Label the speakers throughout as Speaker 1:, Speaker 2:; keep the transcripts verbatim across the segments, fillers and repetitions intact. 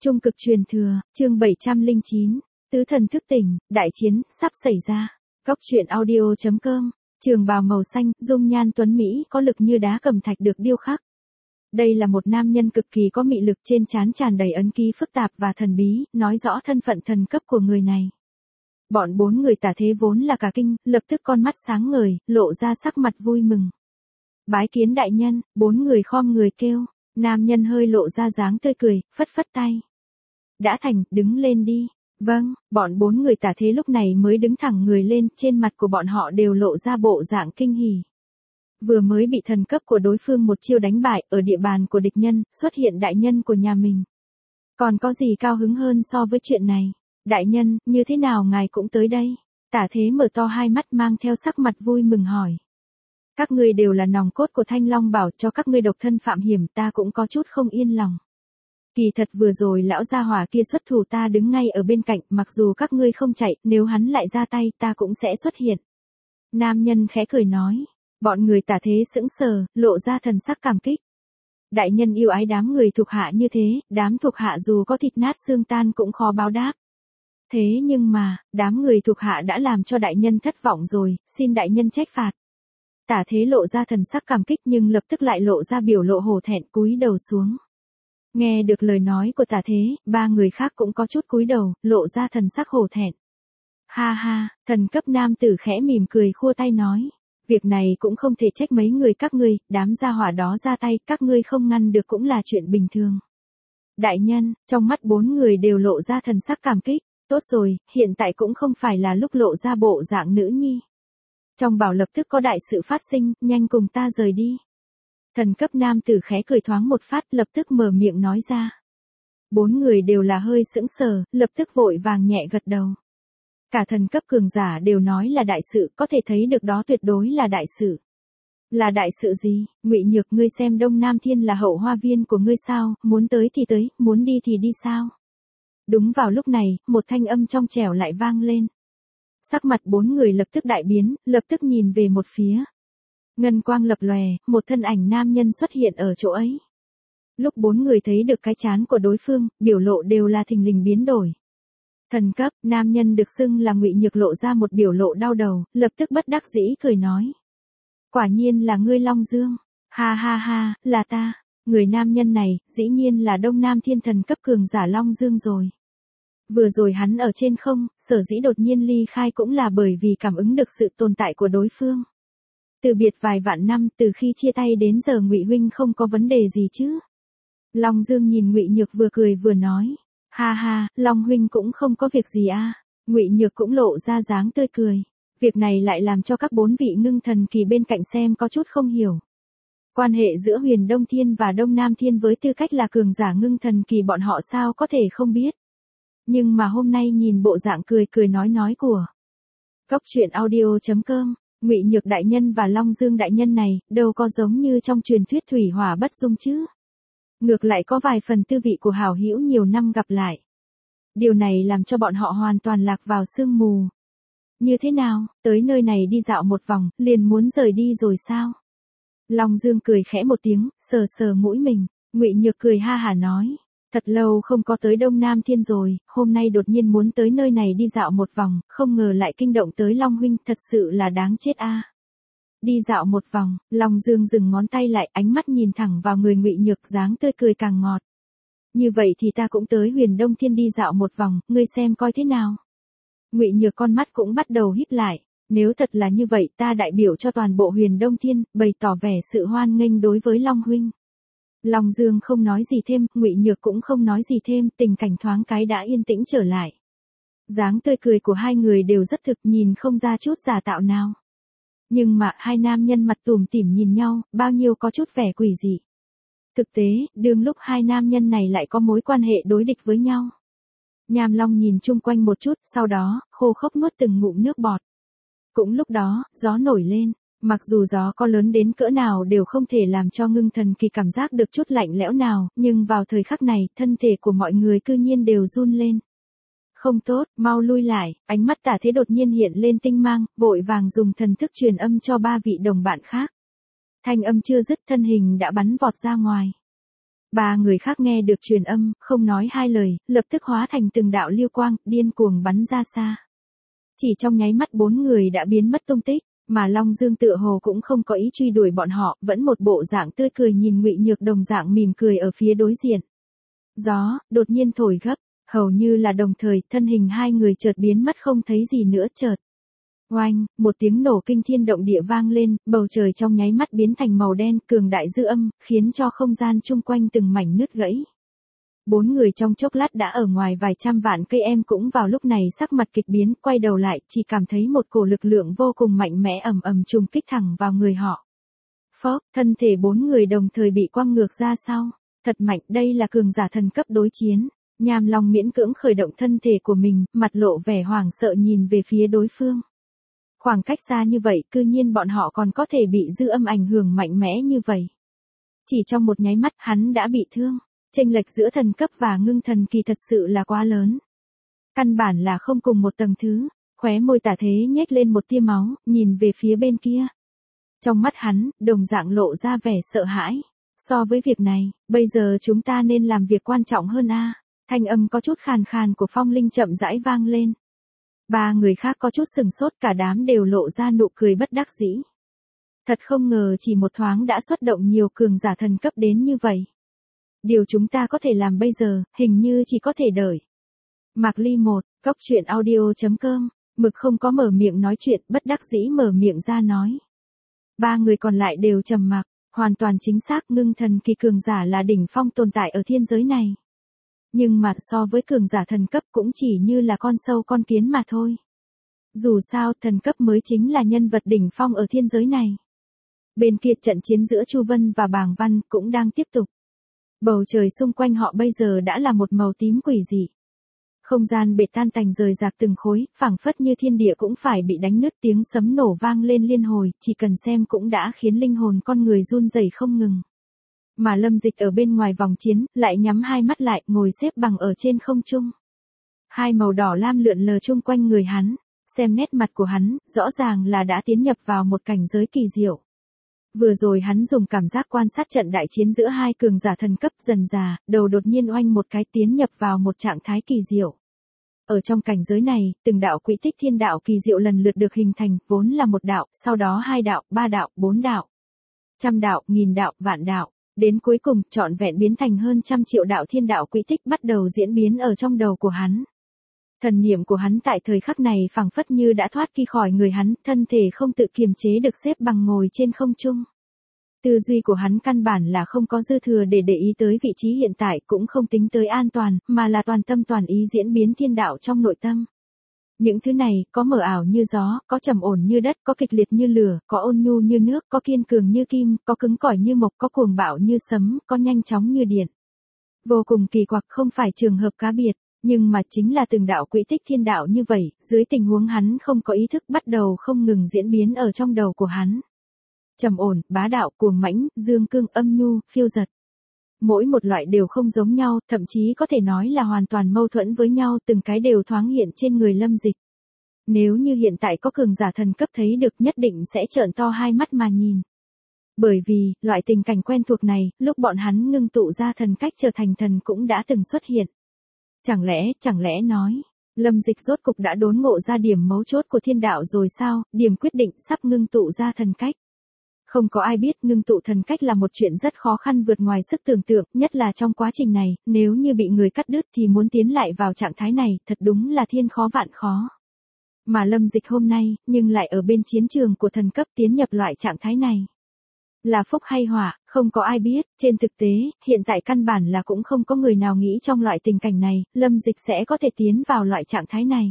Speaker 1: Trung cực truyền thừa, chương bảy trăm lẻ chín, tứ thần thức tỉnh, đại chiến, sắp xảy ra. Góc truyện audio chấm com, trường bào màu xanh, dung nhan tuấn Mỹ, có lực như đá cẩm thạch được điêu khắc. Đây là một nam nhân cực kỳ có mị lực, trên trán tràn đầy ấn ký phức tạp và thần bí, nói rõ thân phận thần cấp của người này. Bọn bốn người tả thế vốn là cả kinh, lập tức con mắt sáng ngời, lộ ra sắc mặt vui mừng. Bái kiến đại nhân, bốn người khom người kêu, nam nhân hơi lộ ra dáng tươi cười, phất phất tay. Đã thành, đứng lên đi. Vâng, bọn bốn người tả thế lúc này mới đứng thẳng người lên, trên mặt của bọn họ đều lộ ra bộ dạng kinh hỉ. Vừa mới bị thần cấp của đối phương một chiêu đánh bại, ở địa bàn của địch nhân, xuất hiện đại nhân của nhà mình. Còn có gì cao hứng hơn so với chuyện này? Đại nhân, như thế nào ngài cũng tới đây? Tả thế mở to hai mắt mang theo sắc mặt vui mừng hỏi. Các ngươi đều là nòng cốt của Thanh Long Bảo, cho các ngươi độc thân phạm hiểm, ta cũng có chút không yên lòng. Kỳ thật vừa rồi lão gia hỏa kia xuất thủ, ta đứng ngay ở bên cạnh, mặc dù các ngươi không chạy, nếu hắn lại ra tay ta cũng sẽ xuất hiện. Nam nhân khẽ cười nói. Bọn người tả thế sững sờ, lộ ra thần sắc cảm kích. Đại nhân yêu ái đám người thuộc hạ như thế, đám thuộc hạ dù có thịt nát xương tan cũng khó báo đáp. Thế nhưng mà, đám người thuộc hạ đã làm cho đại nhân thất vọng rồi, xin đại nhân trách phạt. Tả thế lộ ra thần sắc cảm kích nhưng lập tức lại lộ ra biểu lộ hổ thẹn, cúi đầu xuống. Nghe được lời nói của tả thế, ba người khác cũng có chút cúi đầu, lộ ra thần sắc hổ thẹn. Ha ha, thần cấp nam tử khẽ mỉm cười khua tay nói. Việc này cũng không thể trách mấy người các ngươi, đám gia hỏa đó ra tay, các ngươi không ngăn được cũng là chuyện bình thường. Đại nhân, trong mắt bốn người đều lộ ra thần sắc cảm kích. Tốt rồi, hiện tại cũng không phải là lúc lộ ra bộ dạng nữ nhi. Trong bảo lập tức có đại sự phát sinh, nhanh cùng ta rời đi. Thần cấp nam tử khẽ cười thoáng một phát, lập tức mở miệng nói ra. Bốn người đều là hơi sững sờ, lập tức vội vàng nhẹ gật đầu. Cả thần cấp cường giả đều nói là đại sự, có thể thấy được đó tuyệt đối là đại sự. Là đại sự gì? Ngụy Nhược, ngươi xem Đông Nam Thiên là hậu hoa viên của ngươi sao, muốn tới thì tới, muốn đi thì đi sao? Đúng vào lúc này, một thanh âm trong trẻo lại vang lên. Sắc mặt bốn người lập tức đại biến, lập tức nhìn về một phía. Ngân quang lập lòe, một thân ảnh nam nhân xuất hiện ở chỗ ấy. Lúc bốn người thấy được cái trán của đối phương, biểu lộ đều là thình lình biến đổi. Thần cấp, nam nhân được xưng là Ngụy Nhược lộ ra một biểu lộ đau đầu, lập tức bất đắc dĩ cười nói. Quả nhiên là ngươi Long Dương. Ha ha ha, là ta. Người nam nhân này, dĩ nhiên là Đông Nam Thiên thần cấp cường giả Long Dương rồi. Vừa rồi hắn ở trên không, sở dĩ đột nhiên ly khai cũng là bởi vì cảm ứng được sự tồn tại của đối phương. Từ biệt vài vạn năm, từ khi chia tay đến giờ Ngụy huynh không có vấn đề gì chứ? Long Dương nhìn Ngụy Nhược vừa cười vừa nói. Ha ha, Long huynh cũng không có việc gì a. Ngụy Nhược cũng lộ ra dáng tươi cười. Việc này lại làm cho các bốn vị ngưng thần kỳ bên cạnh xem có chút không hiểu. Quan hệ giữa Huyền Đông Thiên và Đông Nam Thiên với tư cách là cường giả ngưng thần kỳ bọn họ sao có thể không biết. Nhưng mà hôm nay nhìn bộ dạng cười cười nói nói của Góc truyện audio chấm com, Ngụy Nhược đại nhân và Long Dương đại nhân này, đâu có giống như trong truyền thuyết thủy hỏa bất dung chứ. Ngược lại có vài phần tư vị của hảo hữu nhiều năm gặp lại. Điều này làm cho bọn họ hoàn toàn lạc vào sương mù. Như thế nào, tới nơi này đi dạo một vòng, liền muốn rời đi rồi sao? Long Dương cười khẽ một tiếng, sờ sờ mũi mình, Ngụy Nhược cười ha hả nói. Thật lâu không có tới Đông Nam Thiên rồi, hôm nay đột nhiên muốn tới nơi này đi dạo một vòng, không ngờ lại kinh động tới Long huynh, thật sự là đáng chết a. Đi dạo một vòng, Long Dương dừng ngón tay lại, ánh mắt nhìn thẳng vào người Ngụy Nhược, dáng tươi cười càng ngọt. Như vậy thì ta cũng tới Huyền Đông Thiên đi dạo một vòng, ngươi xem coi thế nào. Ngụy Nhược con mắt cũng bắt đầu híp lại, nếu thật là như vậy ta đại biểu cho toàn bộ Huyền Đông Thiên, bày tỏ vẻ sự hoan nghênh đối với Long huynh. Long Dương không nói gì thêm, Ngụy Nhược cũng không nói gì thêm, tình cảnh thoáng cái đã yên tĩnh trở lại. Dáng tươi cười của hai người đều rất thực, nhìn không ra chút giả tạo nào. Nhưng mà hai nam nhân mặt tủm tỉm nhìn nhau, bao nhiêu có chút vẻ quỷ dị. Thực tế, đương lúc hai nam nhân này lại có mối quan hệ đối địch với nhau. Nham Long nhìn chung quanh một chút, sau đó, khô khốc nuốt từng ngụm nước bọt. Cũng lúc đó, gió nổi lên. Mặc dù gió có lớn đến cỡ nào đều không thể làm cho ngưng thần kỳ cảm giác được chút lạnh lẽo nào, nhưng vào thời khắc này, thân thể của mọi người cư nhiên đều run lên. Không tốt, mau lui lại, ánh mắt tả thế đột nhiên hiện lên tinh mang, vội vàng dùng thần thức truyền âm cho ba vị đồng bạn khác. Thanh âm chưa dứt, thân hình đã bắn vọt ra ngoài. Ba người khác nghe được truyền âm, không nói hai lời, lập tức hóa thành từng đạo lưu quang, điên cuồng bắn ra xa. Chỉ trong nháy mắt bốn người đã biến mất tung tích, mà Long Dương tựa hồ cũng không có ý truy đuổi bọn họ, vẫn một bộ dạng tươi cười nhìn Ngụy Nhược Đồng dạng mỉm cười ở phía đối diện. Gió, đột nhiên thổi gấp, hầu như là đồng thời, thân hình hai người chợt biến mất không thấy gì nữa chợt. Oanh, một tiếng nổ kinh thiên động địa vang lên, bầu trời trong nháy mắt biến thành màu đen, cường đại dư âm, khiến cho không gian chung quanh từng mảnh nứt gãy. Bốn người trong chốc lát đã ở ngoài vài trăm vạn cây em cũng vào lúc này sắc mặt kịch biến, quay đầu lại, chỉ cảm thấy một cổ lực lượng vô cùng mạnh mẽ ầm ầm trùng kích thẳng vào người họ. Phốc, thân thể bốn người đồng thời bị quăng ngược ra sau. Thật mạnh, đây là cường giả thần cấp đối chiến. Nham Long miễn cưỡng khởi động thân thể của mình, mặt lộ vẻ hoảng sợ nhìn về phía đối phương. Khoảng cách xa như vậy, cư nhiên bọn họ còn có thể bị dư âm ảnh hưởng mạnh mẽ như vậy. Chỉ trong một nháy mắt hắn đã bị thương. Chênh lệch giữa thần cấp và ngưng thần kỳ thật sự là quá lớn. Căn bản là không cùng một tầng thứ, khóe môi Tả Thế nhếch lên một tia máu, nhìn về phía bên kia. Trong mắt hắn, đồng dạng lộ ra vẻ sợ hãi. So với việc này, bây giờ chúng ta nên làm việc quan trọng hơn a. Thanh âm có chút khàn khàn của Phong Linh chậm rãi vang lên. Ba người khác có chút sừng sốt, cả đám đều lộ ra nụ cười bất đắc dĩ. Thật không ngờ chỉ một thoáng đã xuất động nhiều cường giả thần cấp đến như vậy. Điều chúng ta có thể làm bây giờ, hình như chỉ có thể đợi. Mạc Ly một, Cốc Truyện Audio chấm com, Mực không có mở miệng nói chuyện, bất đắc dĩ mở miệng ra nói. Ba người còn lại đều trầm mặc, hoàn toàn chính xác, ngưng thần kỳ cường giả là đỉnh phong tồn tại ở thiên giới này. Nhưng mà so với cường giả thần cấp cũng chỉ như là con sâu con kiến mà thôi. Dù sao, thần cấp mới chính là nhân vật đỉnh phong ở thiên giới này. Bên kia trận chiến giữa Chu Vân và Bàng Văn cũng đang tiếp tục. Bầu trời xung quanh họ bây giờ đã là một màu tím quỷ dị. Không gian bể tan tành rời rạc từng khối, phảng phất như thiên địa cũng phải bị đánh nứt, tiếng sấm nổ vang lên liên hồi, chỉ cần xem cũng đã khiến linh hồn con người run rẩy không ngừng. Mà Lâm Dịch ở bên ngoài vòng chiến, lại nhắm hai mắt lại, ngồi xếp bằng ở trên không trung. Hai màu đỏ lam lượn lờ chung quanh người hắn, xem nét mặt của hắn, rõ ràng là đã tiến nhập vào một cảnh giới kỳ diệu. Vừa rồi hắn dùng cảm giác quan sát trận đại chiến giữa hai cường giả thần cấp, dần dà, đầu đột nhiên oanh một cái tiến nhập vào một trạng thái kỳ diệu. Ở trong cảnh giới này, từng đạo quỹ tích thiên đạo kỳ diệu lần lượt được hình thành, vốn là một đạo, sau đó hai đạo, ba đạo, bốn đạo, trăm đạo, nghìn đạo, vạn đạo, đến cuối cùng trọn vẹn biến thành hơn trăm triệu đạo thiên đạo quỹ tích bắt đầu diễn biến ở trong đầu của hắn. Thần niệm của hắn tại thời khắc này phảng phất như đã thoát đi khỏi người hắn, thân thể không tự kiềm chế được xếp bằng ngồi trên không trung. Tư duy của hắn căn bản là không có dư thừa để để ý tới vị trí hiện tại, cũng không tính tới an toàn, mà là toàn tâm toàn ý diễn biến thiên đạo trong nội tâm. Những thứ này, có mờ ảo như gió, có trầm ổn như đất, có kịch liệt như lửa, có ôn nhu như nước, có kiên cường như kim, có cứng cỏi như mộc, có cuồng bạo như sấm, có nhanh chóng như điện. Vô cùng kỳ quặc, không phải trường hợp cá biệt. Nhưng mà chính là từng đạo quỹ tích thiên đạo như vậy, dưới tình huống hắn không có ý thức bắt đầu không ngừng diễn biến ở trong đầu của hắn. Trầm ổn, bá đạo, cuồng mãnh, dương cương, âm nhu, phiêu dật. Mỗi một loại đều không giống nhau, thậm chí có thể nói là hoàn toàn mâu thuẫn với nhau, từng cái đều thoáng hiện trên người Lâm Dịch. Nếu như hiện tại có cường giả thần cấp thấy được, nhất định sẽ trợn to hai mắt mà nhìn. Bởi vì, loại tình cảnh quen thuộc này, lúc bọn hắn ngưng tụ ra thần cách trở thành thần cũng đã từng xuất hiện. Chẳng lẽ, chẳng lẽ nói, Lâm Dịch rốt cục đã đốn ngộ ra điểm mấu chốt của thiên đạo rồi sao, điểm quyết định sắp ngưng tụ ra thần cách. Không có ai biết ngưng tụ thần cách là một chuyện rất khó khăn vượt ngoài sức tưởng tượng, nhất là trong quá trình này, nếu như bị người cắt đứt thì muốn tiến lại vào trạng thái này, thật đúng là thiên khó vạn khó. Mà Lâm Dịch hôm nay, nhưng lại ở bên chiến trường của thần cấp tiến nhập loại trạng thái này. Là phúc hay họa, không có ai biết, trên thực tế, hiện tại căn bản là cũng không có người nào nghĩ trong loại tình cảnh này, Lâm Dịch sẽ có thể tiến vào loại trạng thái này.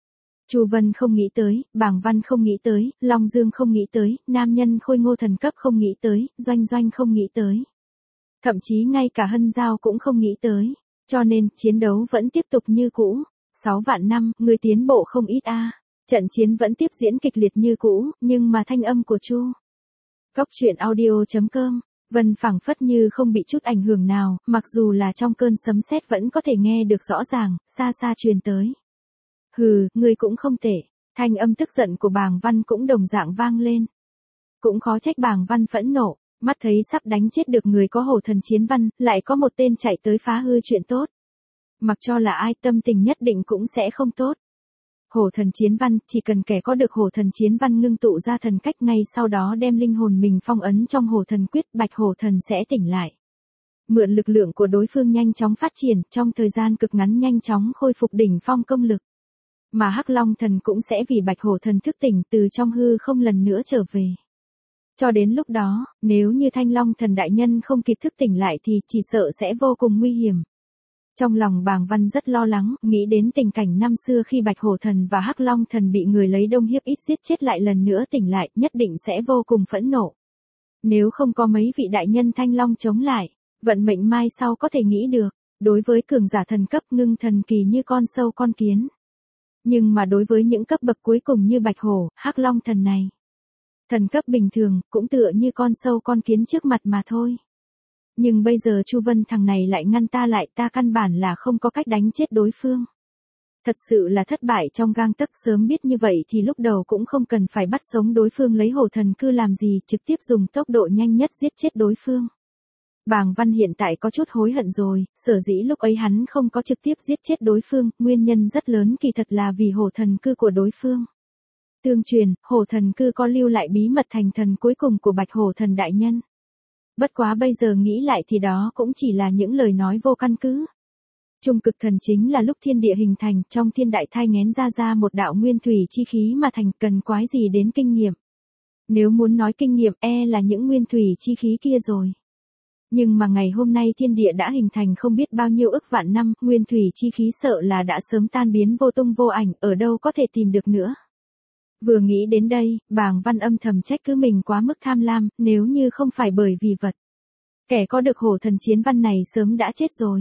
Speaker 1: Chu Vân không nghĩ tới, Bàng Văn không nghĩ tới, Long Dương không nghĩ tới, nam nhân khôi ngô thần cấp không nghĩ tới, Doanh Doanh không nghĩ tới. Thậm chí ngay cả Hân Giao cũng không nghĩ tới, cho nên, chiến đấu vẫn tiếp tục như cũ. Sáu vạn năm, người tiến bộ không ít a. Trận chiến vẫn tiếp diễn kịch liệt như cũ, nhưng mà thanh âm của Chu Cốc Truyện Audio chấm com, Vân phảng phất như không bị chút ảnh hưởng nào, mặc dù là trong cơn sấm sét vẫn có thể nghe được rõ ràng, xa xa truyền tới. Hừ, ngươi cũng không tệ, thanh âm tức giận của Bàng Văn cũng đồng dạng vang lên. Cũng khó trách Bàng Văn phẫn nộ, Mắt thấy sắp đánh chết được người có hổ thần chiến văn, lại có một tên chạy tới phá hư chuyện tốt. Mặc cho là ai, tâm tình nhất định cũng sẽ không tốt. Hổ thần chiến văn, chỉ cần kẻ có được hổ thần chiến văn ngưng tụ ra thần cách, ngay sau đó đem linh hồn mình phong ấn trong hổ thần quyết, bạch hổ thần sẽ tỉnh lại. Mượn lực lượng của đối phương nhanh chóng phát triển, trong thời gian cực ngắn nhanh chóng khôi phục đỉnh phong công lực. Mà Hắc Long thần cũng sẽ vì bạch hổ thần thức tỉnh từ trong hư không lần nữa trở về. Cho đến lúc đó, nếu như Thanh Long thần đại nhân không kịp thức tỉnh lại thì chỉ sợ sẽ vô cùng nguy hiểm. Trong lòng Bàng Văn rất lo lắng, nghĩ đến tình cảnh năm xưa khi Bạch Hổ Thần và Hắc Long Thần bị người lấy đông hiếp ít giết chết lại lần nữa tỉnh lại, nhất định sẽ vô cùng phẫn nộ. Nếu không có mấy vị đại nhân Thanh Long chống lại, vận mệnh mai sau có thể nghĩ được, đối với cường giả thần cấp ngưng thần kỳ như con sâu con kiến. Nhưng mà đối với những cấp bậc cuối cùng như Bạch Hổ, Hắc Long Thần này, thần cấp bình thường, cũng tựa như con sâu con kiến trước mặt mà thôi. Nhưng bây giờ Chu Vân thằng này lại ngăn ta lại, ta căn bản là không có cách đánh chết đối phương. Thật sự là thất bại trong gang tấc, sớm biết như vậy thì lúc đầu cũng không cần phải bắt sống đối phương lấy hổ thần cư làm gì, trực tiếp dùng tốc độ nhanh nhất giết chết đối phương. Bàng Văn hiện tại có chút hối hận rồi, sở dĩ lúc ấy hắn không có trực tiếp giết chết đối phương, nguyên nhân rất lớn kỳ thật là vì hổ thần cư của đối phương. Tương truyền, hổ thần cư có lưu lại bí mật thành thần cuối cùng của Bạch Hổ Thần đại nhân. Bất quá bây giờ nghĩ lại thì đó cũng chỉ là những lời nói vô căn cứ. Trung cực thần chính là lúc thiên địa hình thành, trong thiên đại thai nghén ra ra một đạo nguyên thủy chi khí mà thành, cần quái gì đến kinh nghiệm. Nếu muốn nói kinh nghiệm e là những nguyên thủy chi khí kia rồi. Nhưng mà ngày hôm nay thiên địa đã hình thành không biết bao nhiêu ức vạn năm, nguyên thủy chi khí sợ là đã sớm tan biến vô tung vô ảnh, ở đâu có thể tìm được nữa. Vừa nghĩ đến đây, Bàng Văn âm thầm trách cứ mình quá mức tham lam, nếu như không phải bởi vì vật. Kẻ có được hổ thần chiến văn này sớm đã chết rồi.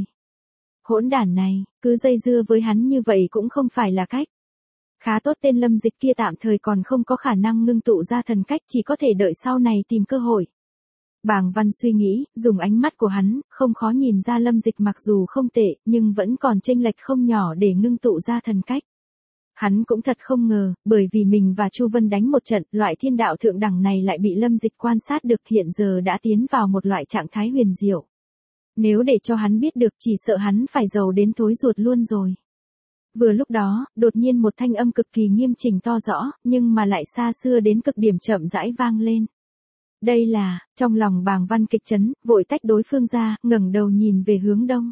Speaker 1: Hỗn đản này, cứ dây dưa với hắn như vậy cũng không phải là cách. Khá tốt tên Lâm Dịch kia tạm thời còn không có khả năng ngưng tụ ra thần cách, chỉ có thể đợi sau này tìm cơ hội. Bàng Văn suy nghĩ, dùng ánh mắt của hắn, không khó nhìn ra Lâm Dịch mặc dù không tệ, nhưng vẫn còn chênh lệch không nhỏ để ngưng tụ ra thần cách. Hắn cũng thật không ngờ, bởi vì mình và Chu Vân đánh một trận, loại thiên đạo thượng đẳng này lại bị Lâm Dịch quan sát được, hiện giờ đã tiến vào một loại trạng thái huyền diệu. Nếu để cho hắn biết được chỉ sợ hắn phải giàu đến thối ruột luôn rồi. Vừa lúc đó, đột nhiên một thanh âm cực kỳ nghiêm chỉnh to rõ, nhưng mà lại xa xưa đến cực điểm chậm rãi vang lên. Đây là, trong lòng Bàng Văn kịch chấn, vội tách đối phương ra, ngẩng đầu nhìn về hướng đông.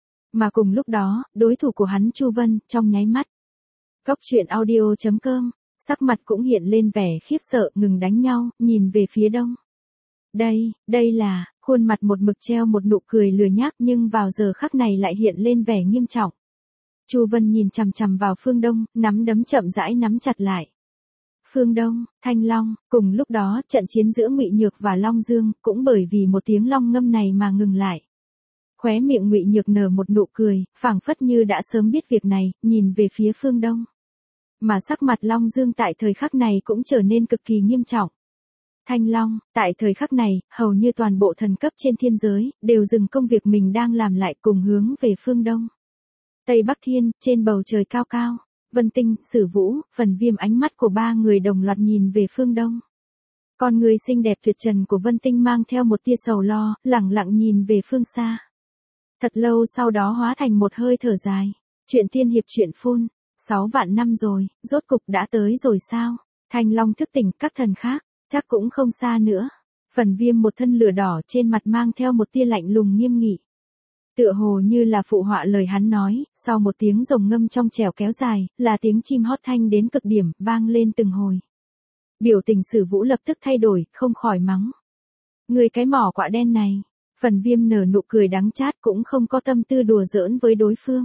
Speaker 1: Mà cùng lúc đó, đối thủ của hắn Chu Vân, trong nháy mắt. Cóc truyện audio chấm com, sắc mặt cũng hiện lên vẻ khiếp sợ, ngừng đánh nhau, nhìn về phía đông. Đây, đây là, khuôn mặt một mực treo một nụ cười lừa nhác nhưng vào giờ khắc này lại hiện lên vẻ nghiêm trọng. Chu Vân nhìn chằm chằm vào phương đông, nắm đấm chậm rãi nắm chặt lại. Phương Đông, Thanh Long, cùng lúc đó trận chiến giữa Ngụy Nhược và Long Dương cũng bởi vì một tiếng long ngâm này mà ngừng lại. Khóe miệng Ngụy Nhược nở một nụ cười, phảng phất như đã sớm biết việc này, nhìn về phía phương Đông. Mà sắc mặt Long Dương tại thời khắc này cũng trở nên cực kỳ nghiêm trọng. Thanh Long, tại thời khắc này, hầu như toàn bộ thần cấp trên thiên giới, đều dừng công việc mình đang làm lại cùng hướng về phương Đông. Tây Bắc Thiên, trên bầu trời cao cao, Vân Tinh, Sử Vũ, Phần Viêm, ánh mắt của ba người đồng loạt nhìn về phương Đông. Con người xinh đẹp tuyệt trần của Vân Tinh mang theo một tia sầu lo, lẳng lặng nhìn về phương xa. Thật lâu sau đó hóa thành một hơi thở dài. Chuyện tiên hiệp truyện phun, sáu vạn năm rồi, rốt cục đã tới rồi sao? Thanh Long thức tỉnh, các thần khác, chắc cũng không xa nữa. Phần Viêm một thân lửa đỏ trên mặt mang theo một tia lạnh lùng nghiêm nghị. Tựa hồ như là phụ họa lời hắn nói, sau một tiếng rồng ngâm trong trẻo kéo dài, là tiếng chim hót thanh đến cực điểm, vang lên từng hồi. Biểu tình Sử Vũ lập tức thay đổi, không khỏi mắng. Người cái mỏ quạ đen này. Phần Viêm nở nụ cười đắng chát, cũng không có tâm tư đùa giỡn với đối phương.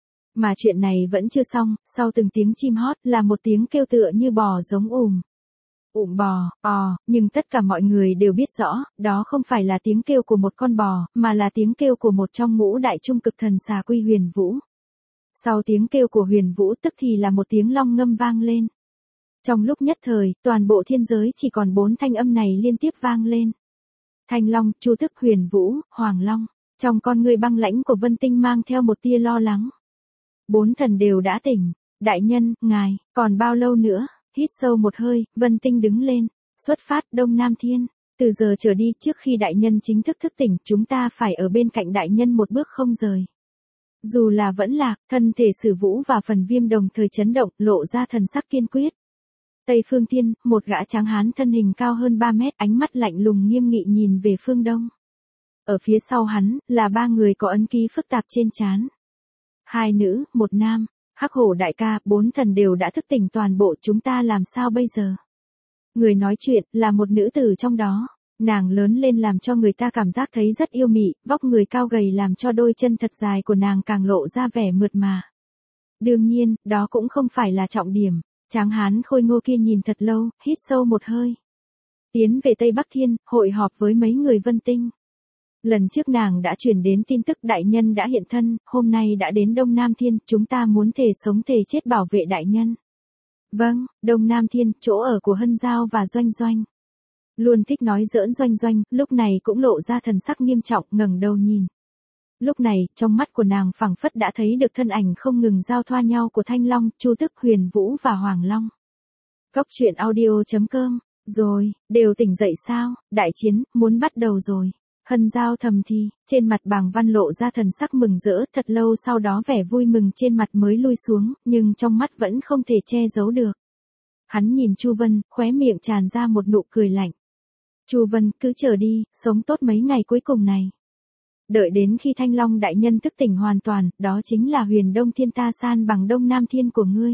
Speaker 1: Mà chuyện này vẫn chưa xong, sau từng tiếng chim hót là một tiếng kêu tựa như bò giống ùm. Ùm bò, ò, nhưng tất cả mọi người đều biết rõ, đó không phải là tiếng kêu của một con bò, mà là tiếng kêu của một trong ngũ đại trung cực thần xà Quy Huyền Vũ. Sau tiếng kêu của Huyền Vũ tức thì là một tiếng long ngâm vang lên. Trong lúc nhất thời, toàn bộ thiên giới chỉ còn bốn thanh âm này liên tiếp vang lên. Thanh Long, Chu Tức, Huyền Vũ, Hoàng Long, trong con người băng lãnh của Vân Tinh mang theo một tia lo lắng. Bốn thần đều đã tỉnh, đại nhân, ngài, còn bao lâu nữa? Hít sâu một hơi, Vân Tinh đứng lên, xuất phát Đông Nam Thiên. Từ giờ trở đi, trước khi đại nhân chính thức thức tỉnh, chúng ta phải ở bên cạnh đại nhân một bước không rời. Dù là vẫn lạc, thân thể Sử Vũ và Phần Viêm đồng thời chấn động, lộ ra thần sắc kiên quyết. Tây Phương Thiên, một gã tráng hán thân hình cao hơn ba mét, ánh mắt lạnh lùng nghiêm nghị nhìn về phương đông. Ở phía sau hắn, là ba người có ấn ký phức tạp trên trán. Hai nữ, một nam. Hắc Hổ đại ca, bốn thần đều đã thức tỉnh toàn bộ, chúng ta làm sao bây giờ? Người nói chuyện, là một nữ tử trong đó. Nàng lớn lên làm cho người ta cảm giác thấy rất yêu mị, vóc người cao gầy làm cho đôi chân thật dài của nàng càng lộ ra vẻ mượt mà. Đương nhiên, đó cũng không phải là trọng điểm. Tráng hán khôi ngô kia nhìn thật lâu, hít sâu một hơi. Tiến về Tây Bắc Thiên, hội họp với mấy người Vân Tinh. Lần trước nàng đã truyền đến tin tức đại nhân đã hiện thân, hôm nay đã đến Đông Nam Thiên, chúng ta muốn thề sống thề chết bảo vệ đại nhân. Vâng, Đông Nam Thiên, chỗ ở của Hân Giao và Doanh Doanh. Luôn thích nói giỡn Doanh Doanh, lúc này cũng lộ ra thần sắc nghiêm trọng, ngẩng đầu nhìn. Lúc này, trong mắt của nàng phảng phất đã thấy được thân ảnh không ngừng giao thoa nhau của Thanh Long, Chu Tức, Huyền Vũ và Hoàng Long. Cốc truyện audio chấm com, rồi, đều tỉnh dậy sao, đại chiến, muốn bắt đầu rồi. Hân Giao thầm thì, trên mặt Bàng Văn lộ ra thần sắc mừng rỡ, thật lâu sau đó vẻ vui mừng trên mặt mới lui xuống, nhưng trong mắt vẫn không thể che giấu được. Hắn nhìn Chu Vân, khóe miệng tràn ra một nụ cười lạnh. Chu Vân, cứ chờ đi, sống tốt mấy ngày cuối cùng này. Đợi đến khi Thanh Long đại nhân thức tỉnh hoàn toàn, đó chính là Huyền Đông Thiên ta san bằng Đông Nam Thiên của ngươi.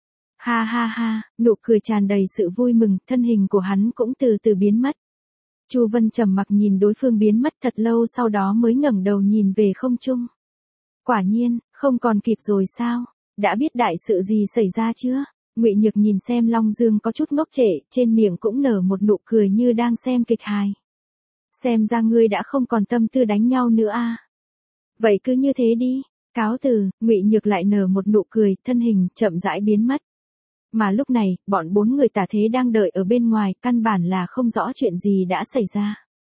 Speaker 1: Ha ha ha, nụ cười tràn đầy sự vui mừng, thân hình của hắn cũng từ từ biến mất. Chu Vân trầm mặc nhìn đối phương biến mất thật lâu, sau đó mới ngẩng đầu nhìn về không trung. Quả nhiên, không còn kịp rồi sao? Đã biết đại sự gì xảy ra chưa? Ngụy Nhược nhìn xem Long Dương có chút ngốc trệ, trên miệng cũng nở một nụ cười như đang xem kịch hài. Xem ra ngươi đã không còn tâm tư đánh nhau nữa a. À? Vậy cứ như thế đi, cáo từ. Ngụy Nhược lại nở một nụ cười, thân hình chậm rãi biến mất. Mà lúc này, bọn bốn người tả thế đang đợi ở bên ngoài, căn bản là không rõ chuyện gì đã xảy ra.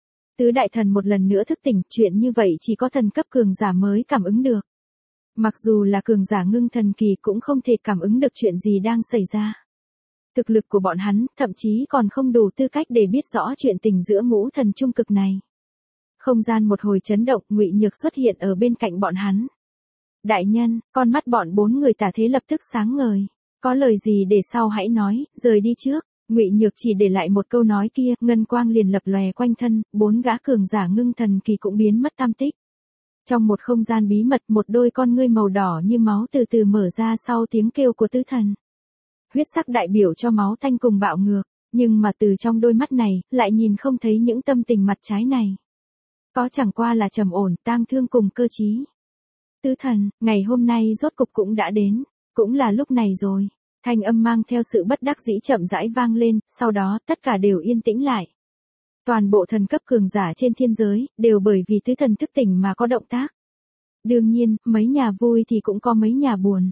Speaker 1: Tứ đại thần một lần nữa thức tỉnh, chuyện như vậy chỉ có thần cấp cường giả mới cảm ứng được. Mặc dù là cường giả ngưng thần kỳ cũng không thể cảm ứng được chuyện gì đang xảy ra. Thực lực của bọn hắn, thậm chí còn không đủ tư cách để biết rõ chuyện tình giữa ngũ thần trung cực này. Không gian một hồi chấn động, Ngụy Nhược xuất hiện ở bên cạnh bọn hắn. Đại nhân, con mắt bọn bốn người tả thế lập tức sáng ngời. Có lời gì để sau hãy nói, rời đi trước. Ngụy Nhược chỉ để lại một câu nói kia, ngân quang liền lập lòe quanh thân, bốn gã cường giả ngưng thần kỳ cũng biến mất tam tích. Trong một không gian bí mật, một đôi con ngươi màu đỏ như máu từ từ mở ra sau tiếng kêu của tứ thần. Huyết sắc đại biểu cho máu tanh cùng bạo ngược, nhưng mà từ trong đôi mắt này, lại nhìn không thấy những tâm tình mặt trái này. Có chẳng qua là trầm ổn, tang thương cùng cơ trí. Tứ thần, ngày hôm nay rốt cục cũng đã đến, cũng là lúc này rồi. Thanh âm mang theo sự bất đắc dĩ chậm rãi vang lên, sau đó tất cả đều yên tĩnh lại. Toàn bộ thần cấp cường giả trên thiên giới, đều bởi vì tứ thần thức tỉnh mà có động tác. Đương nhiên, mấy nhà vui thì cũng có mấy nhà buồn.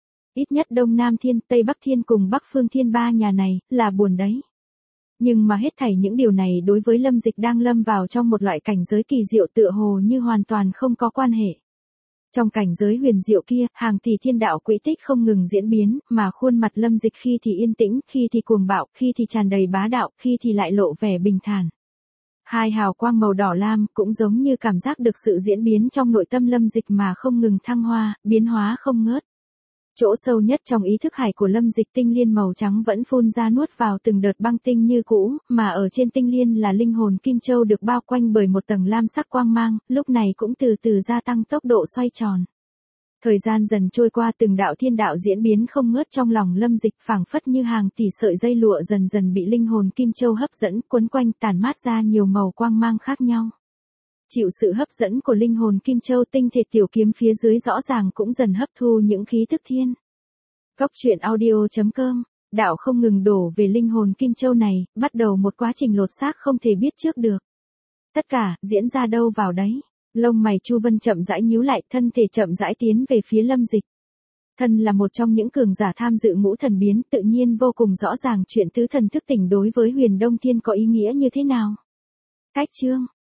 Speaker 1: Ít nhất Đông Nam Thiên, Tây Bắc Thiên cùng Bắc Phương Thiên ba nhà này, là buồn đấy. Nhưng mà hết thảy những điều này đối với Lâm Dịch đang lâm vào trong một loại cảnh giới kỳ diệu tựa hồ như hoàn toàn không có quan hệ. Trong cảnh giới huyền diệu kia, hàng tỷ thiên đạo quỹ tích không ngừng diễn biến, mà khuôn mặt Lâm Dịch khi thì yên tĩnh, khi thì cuồng bạo, khi thì tràn đầy bá đạo, khi thì lại lộ vẻ bình thản. Hai hào quang màu đỏ lam cũng giống như cảm giác được sự diễn biến trong nội tâm Lâm Dịch mà không ngừng thăng hoa, biến hóa không ngớt. Chỗ sâu nhất trong ý thức hải của Lâm Dịch, tinh liên màu trắng vẫn phun ra nuốt vào từng đợt băng tinh như cũ, mà ở trên tinh liên là linh hồn Kim Châu được bao quanh bởi một tầng lam sắc quang mang, lúc này cũng từ từ gia tăng tốc độ xoay tròn. Thời gian dần trôi qua, từng đạo thiên đạo diễn biến không ngớt trong lòng Lâm Dịch, phảng phất như hàng tỷ sợi dây lụa dần dần bị linh hồn Kim Châu hấp dẫn, quấn quanh tản mát ra nhiều màu quang mang khác nhau. Chịu sự hấp dẫn của linh hồn Kim Châu, tinh thể tiểu kiếm phía dưới rõ ràng cũng dần hấp thu những khí tức thiên. Cốc truyện audio chấm com, đạo không ngừng đổ về linh hồn Kim Châu này, bắt đầu một quá trình lột xác không thể biết trước được. Tất cả, diễn ra đâu vào đấy. Lông mày Chu Vân chậm rãi nhíu lại, thân thể chậm rãi tiến về phía Lâm Dịch. Thân là một trong những cường giả tham dự ngũ thần biến, tự nhiên vô cùng rõ ràng chuyện tứ thần thức tỉnh đối với Huyền Đông Thiên có ý nghĩa như thế nào. Cách chương